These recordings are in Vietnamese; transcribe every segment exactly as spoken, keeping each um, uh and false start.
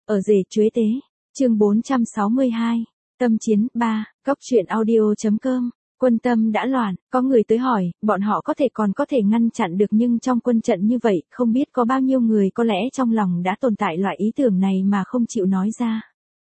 Ở rể chuế tế. Chương bốn trăm sáu mươi hai. Tâm chiến ba. Cóc truyện audio.com. Quân tâm đã loạn, có người tới hỏi, bọn họ có thể còn có thể ngăn chặn được, nhưng trong quân trận như vậy, không biết có bao nhiêu người có lẽ trong lòng đã tồn tại loại ý tưởng này mà không chịu nói ra.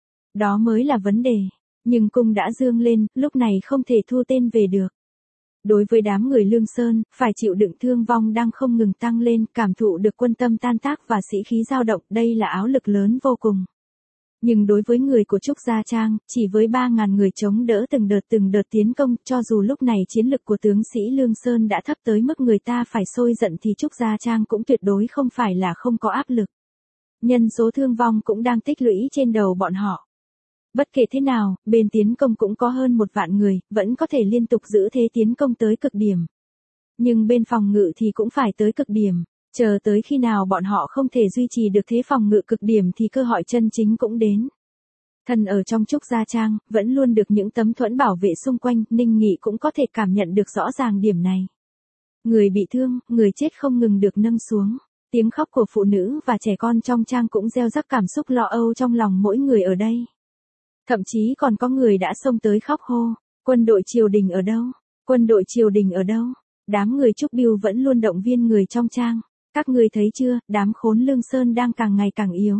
Đó mới là vấn đề. Nhưng cung đã dương lên, lúc này không thể thu tên về được. Đối với đám người Lương Sơn, phải chịu đựng thương vong đang không ngừng tăng lên, cảm thụ được quân tâm tan tác và sĩ khí dao động, đây là áp lực lớn vô cùng. Nhưng đối với người của Trúc Gia Trang, chỉ với ba ngàn người chống đỡ từng đợt từng đợt tiến công, cho dù lúc này chiến lực của tướng sĩ Lương Sơn đã thấp tới mức người ta phải sôi giận thì Trúc Gia Trang cũng tuyệt đối không phải là không có áp lực. Nhân số thương vong cũng đang tích lũy trên đầu bọn họ. Bất kể thế nào, bên tiến công cũng có hơn một vạn người, vẫn có thể liên tục giữ thế tiến công tới cực điểm. Nhưng bên phòng ngự thì cũng phải tới cực điểm. Chờ tới khi nào bọn họ không thể duy trì được thế phòng ngự cực điểm thì cơ hội chân chính cũng đến. Thân ở trong Trúc Gia Trang, vẫn luôn được những tấm thuẫn bảo vệ xung quanh, Ninh Nghị cũng có thể cảm nhận được rõ ràng điểm này. Người bị thương, người chết không ngừng được nâng xuống. Tiếng khóc của phụ nữ và trẻ con trong trang cũng gieo rắc cảm xúc lo âu trong lòng mỗi người ở đây. Thậm chí còn có người đã xông tới khóc hô, quân đội triều đình ở đâu? Quân đội triều đình ở đâu? Đám người Trúc Bưu vẫn luôn động viên người trong trang. Các người thấy chưa, đám khốn Lương Sơn đang càng ngày càng yếu.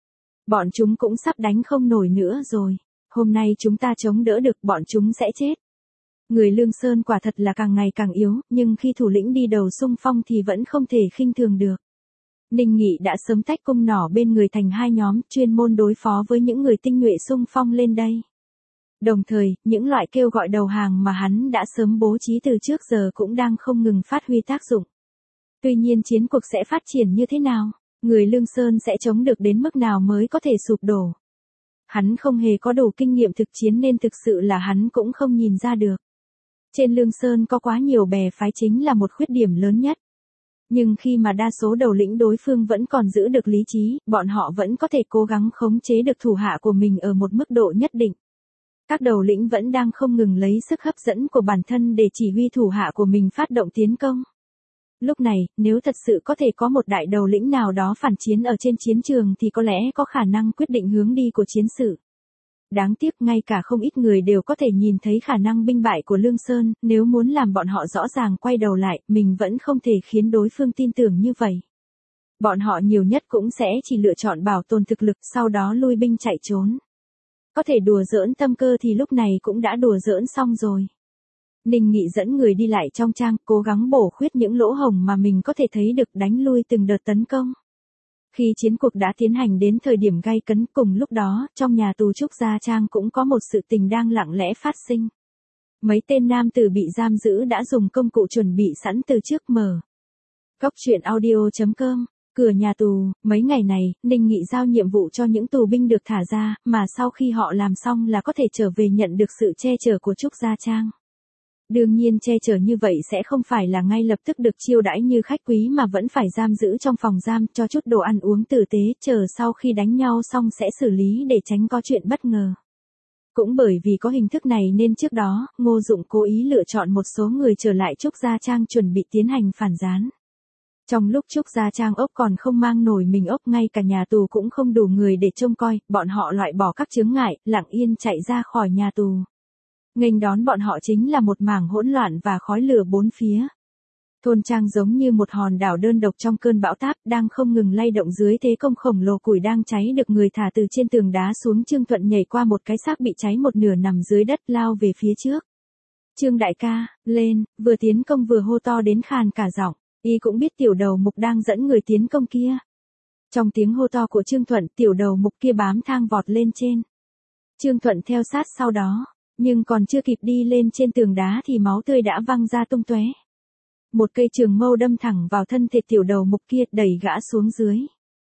Bọn chúng cũng sắp đánh không nổi nữa rồi. Hôm nay chúng ta chống đỡ được, bọn chúng sẽ chết. Người Lương Sơn quả thật là càng ngày càng yếu, nhưng khi thủ lĩnh đi đầu xung phong thì vẫn không thể khinh thường được. Ninh Nghị đã sớm tách cung nỏ bên người thành hai nhóm, chuyên môn đối phó với những người tinh nhuệ xung phong lên đây. Đồng thời, những loại kêu gọi đầu hàng mà hắn đã sớm bố trí từ trước giờ cũng đang không ngừng phát huy tác dụng. Tuy nhiên chiến cuộc sẽ phát triển như thế nào? Người Lương Sơn sẽ chống được đến mức nào mới có thể sụp đổ? Hắn không hề có đủ kinh nghiệm thực chiến nên thực sự là hắn cũng không nhìn ra được. Trên Lương Sơn có quá nhiều bè phái chính là một khuyết điểm lớn nhất. Nhưng khi mà đa số đầu lĩnh đối phương vẫn còn giữ được lý trí, bọn họ vẫn có thể cố gắng khống chế được thủ hạ của mình ở một mức độ nhất định. Các đầu lĩnh vẫn đang không ngừng lấy sức hấp dẫn của bản thân để chỉ huy thủ hạ của mình phát động tiến công. Lúc này, nếu thật sự có thể có một đại đầu lĩnh nào đó phản chiến ở trên chiến trường thì có lẽ có khả năng quyết định hướng đi của chiến sự. Đáng tiếc ngay cả không ít người đều có thể nhìn thấy khả năng binh bại của Lương Sơn, nếu muốn làm bọn họ rõ ràng quay đầu lại, mình vẫn không thể khiến đối phương tin tưởng như vậy. Bọn họ nhiều nhất cũng sẽ chỉ lựa chọn bảo tồn thực lực, sau đó lui binh chạy trốn. Có thể đùa giỡn tâm cơ thì lúc này cũng đã đùa giỡn xong rồi. Ninh Nghị dẫn người đi lại trong trang, cố gắng bổ khuyết những lỗ hổng mà mình có thể thấy được, đánh lui từng đợt tấn công. Khi chiến cuộc đã tiến hành đến thời điểm gay cấn, cùng lúc đó, trong nhà tù Trúc Gia Trang cũng có một sự tình đang lặng lẽ phát sinh. Mấy tên nam tử bị giam giữ đã dùng công cụ chuẩn bị sẵn từ trước mở. Cóc truyện audio.com. Cửa nhà tù, mấy ngày này, Ninh Nghị giao nhiệm vụ cho những tù binh được thả ra, mà sau khi họ làm xong là có thể trở về nhận được sự che chở của Trúc Gia Trang. Đương nhiên che chở như vậy sẽ không phải là ngay lập tức được chiêu đãi như khách quý mà vẫn phải giam giữ trong phòng giam, cho chút đồ ăn uống tử tế, chờ sau khi đánh nhau xong sẽ xử lý để tránh có chuyện bất ngờ. Cũng bởi vì có hình thức này nên trước đó, Ngô Dụng cố ý lựa chọn một số người trở lại Trúc Gia Trang chuẩn bị tiến hành phản gián. Trong lúc Trúc Gia Trang ốc còn không mang nổi mình ốc, ngay cả nhà tù cũng không đủ người để trông coi, bọn họ loại bỏ các chướng ngại, lặng yên chạy ra khỏi nhà tù. Nghênh đón bọn họ chính là một mảng hỗn loạn và khói lửa bốn phía. Thôn trang giống như một hòn đảo đơn độc trong cơn bão táp, đang không ngừng lay động dưới thế công khổng lồ, củi đang cháy được người thả từ trên tường đá xuống. Trương Thuận nhảy qua một cái xác bị cháy một nửa nằm dưới đất, lao về phía trước. Trương đại ca, lên, vừa tiến công vừa hô to đến khàn cả giọng, y cũng biết tiểu đầu mục đang dẫn người tiến công kia. Trong tiếng hô to của Trương Thuận, tiểu đầu mục kia bám thang vọt lên trên. Trương Thuận theo sát sau đó. Nhưng còn chưa kịp đi lên trên tường đá thì máu tươi đã văng ra tung tóe. Một cây trường mâu đâm thẳng vào thân thể tiểu đầu mục kia, đẩy gã xuống dưới.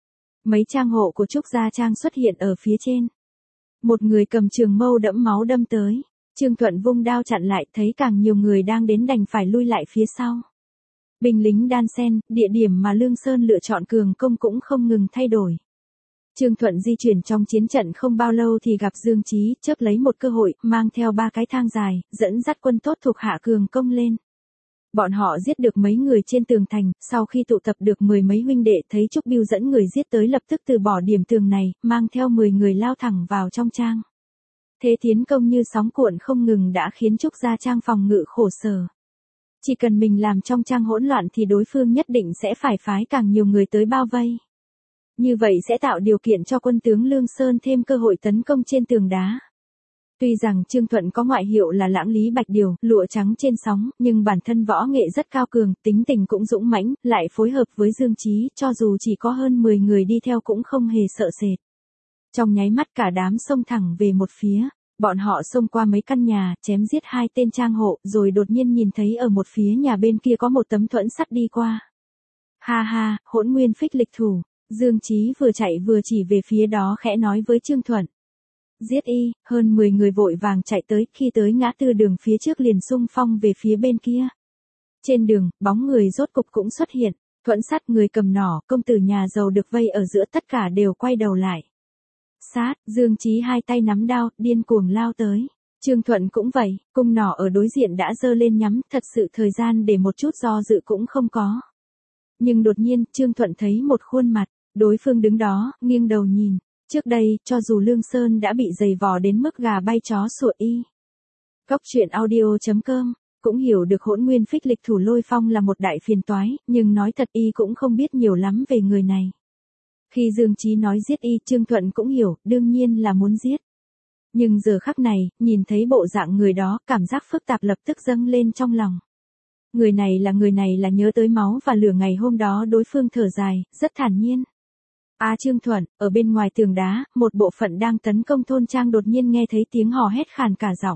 Mấy trang hộ của Trúc Gia Trang xuất hiện ở phía trên. Một người cầm trường mâu đẫm máu đâm tới. Trương Thuận vung đao chặn lại, thấy càng nhiều người đang đến đành phải lui lại phía sau. Binh lính đan xen, địa điểm mà Lương Sơn lựa chọn cường công cũng không ngừng thay đổi. Trương Thuận di chuyển trong chiến trận không bao lâu thì gặp Dương Chí, chớp lấy một cơ hội, mang theo ba cái thang dài, dẫn dắt quân tốt thuộc hạ cường công lên. Bọn họ giết được mấy người trên tường thành, sau khi tụ tập được mười mấy huynh đệ thấy Trúc Bưu dẫn người giết tới lập tức từ bỏ điểm tường này, mang theo mười người lao thẳng vào trong trang. Thế tiến công như sóng cuộn không ngừng đã khiến Trúc gia trang phòng ngự khổ sở. Chỉ cần mình làm trong trang hỗn loạn thì đối phương nhất định sẽ phải phái càng nhiều người tới bao vây. Như vậy sẽ tạo điều kiện cho quân tướng Lương Sơn thêm cơ hội tấn công trên tường đá. Tuy rằng Trương Thuận có ngoại hiệu là lãng lý bạch điều, lụa trắng trên sóng, nhưng bản thân võ nghệ rất cao cường, tính tình cũng dũng mãnh, lại phối hợp với Dương Chí, cho dù chỉ có hơn mười người đi theo cũng không hề sợ sệt. Trong nháy mắt cả đám xông thẳng về một phía, bọn họ xông qua mấy căn nhà, chém giết hai tên trang hộ, rồi đột nhiên nhìn thấy ở một phía nhà bên kia có một tấm thuẫn sắt đi qua. Ha ha, Hỗn Nguyên Phích lịch thủ, Dương Chí vừa chạy vừa chỉ về phía đó khẽ nói với Trương Thuận. Giết y, hơn mười người vội vàng chạy tới, khi tới ngã tư đường phía trước liền xung phong về phía bên kia. Trên đường, bóng người rốt cục cũng xuất hiện, thuẫn sắt, người cầm nỏ, công tử nhà giàu được vây ở giữa, tất cả đều quay đầu lại. Sát, Dương Chí hai tay nắm đao, điên cuồng lao tới. Trương Thuận cũng vậy, cung nỏ ở đối diện đã giơ lên nhắm, thật sự thời gian để một chút do dự cũng không có. Nhưng đột nhiên, Trương Thuận thấy một khuôn mặt, đối phương đứng đó, nghiêng đầu nhìn. Trước đây, cho dù Lương Sơn đã bị dày vò đến mức gà bay chó sủa y. Cốc truyện audio chấm com cũng hiểu được Hỗn Nguyên Phích lịch thủ Lôi Phong là một đại phiền toái, nhưng nói thật y cũng không biết nhiều lắm về người này. Khi Dương Chí nói giết y, Trương Thuận cũng hiểu, đương nhiên là muốn giết. Nhưng giờ khắc này, nhìn thấy bộ dạng người đó, cảm giác phức tạp lập tức dâng lên trong lòng. Người này là người này là nhớ tới máu và lửa ngày hôm đó đối phương thở dài, rất thản nhiên. À Trương Thuận, ở bên ngoài tường đá, một bộ phận đang tấn công thôn trang đột nhiên nghe thấy tiếng hò hét khàn cả giọng.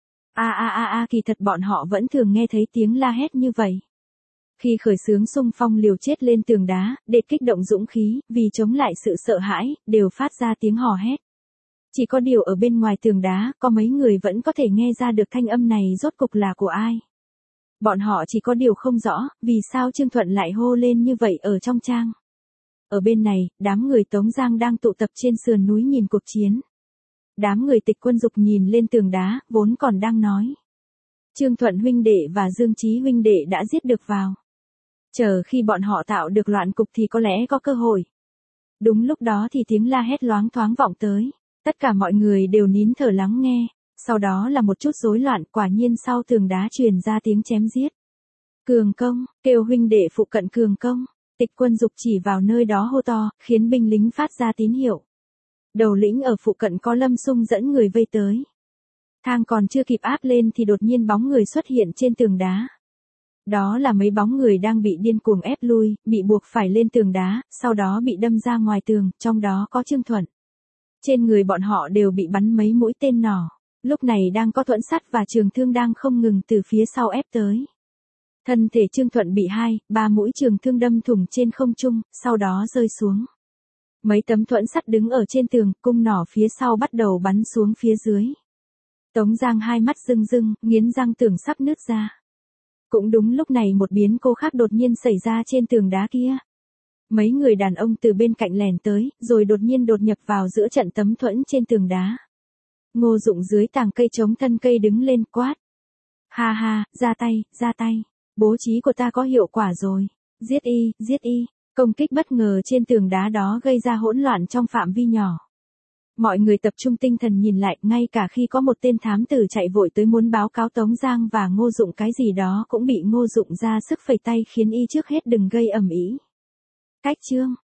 A a a a kỳ thật bọn họ vẫn thường nghe thấy tiếng la hét như vậy. Khi khởi xướng xung phong liều chết lên tường đá, để kích động dũng khí, vì chống lại sự sợ hãi, đều phát ra tiếng hò hét. Chỉ có điều ở bên ngoài tường đá, có mấy người vẫn có thể nghe ra được thanh âm này rốt cục là của ai. Bọn họ chỉ có điều không rõ, vì sao Trương Thuận lại hô lên như vậy ở trong trang. Ở bên này, đám người Tống Giang đang tụ tập trên sườn núi nhìn cuộc chiến. Đám người Tịch Quân Dục nhìn lên tường đá, vốn còn đang nói. Trương Thuận huynh đệ và Dương Chí huynh đệ đã giết được vào. Chờ khi bọn họ tạo được loạn cục thì có lẽ có cơ hội. Đúng lúc đó thì tiếng la hét loáng thoáng vọng tới. Tất cả mọi người đều nín thở lắng nghe. Sau đó là một chút rối loạn, quả nhiên sau tường đá truyền ra tiếng chém giết. Cường công, kêu huynh đệ phụ cận cường công. Tịch Quân Dục chỉ vào nơi đó hô to, khiến binh lính phát ra tín hiệu. Đầu lĩnh ở phụ cận có Lâm Sung dẫn người vây tới. Thang còn chưa kịp áp lên thì đột nhiên bóng người xuất hiện trên tường đá. Đó là mấy bóng người đang bị điên cuồng ép lui, bị buộc phải lên tường đá, sau đó bị đâm ra ngoài tường, trong đó có Trương Thuận. Trên người bọn họ đều bị bắn mấy mũi tên nỏ. Lúc này đang có thuẫn sắt và trường thương đang không ngừng từ phía sau ép tới. Thân thể Trương Thuận bị hai, ba mũi trường thương đâm thủng trên không trung, sau đó rơi xuống. Mấy tấm thuẫn sắt đứng ở trên tường, cung nỏ phía sau bắt đầu bắn xuống phía dưới. Tống Giang hai mắt rưng rưng, nghiến răng tưởng sắp nứt ra. Cũng đúng lúc này một biến cố khác đột nhiên xảy ra trên tường đá kia. Mấy người đàn ông từ bên cạnh lèn tới, rồi đột nhiên đột nhập vào giữa trận tấm thuẫn trên tường đá. Ngô Dụng dưới tàng cây chống thân cây đứng lên quát. Ha ha, ra tay, ra tay. Bố trí của ta có hiệu quả rồi. Giết y, giết y. Công kích bất ngờ trên tường đá đó gây ra hỗn loạn trong phạm vi nhỏ. Mọi người tập trung tinh thần nhìn lại, ngay cả khi có một tên thám tử chạy vội tới muốn báo cáo Tống Giang và Ngô Dụng cái gì đó cũng bị Ngô Dụng ra sức phẩy tay khiến y trước hết đừng gây ầm ĩ. Cách chương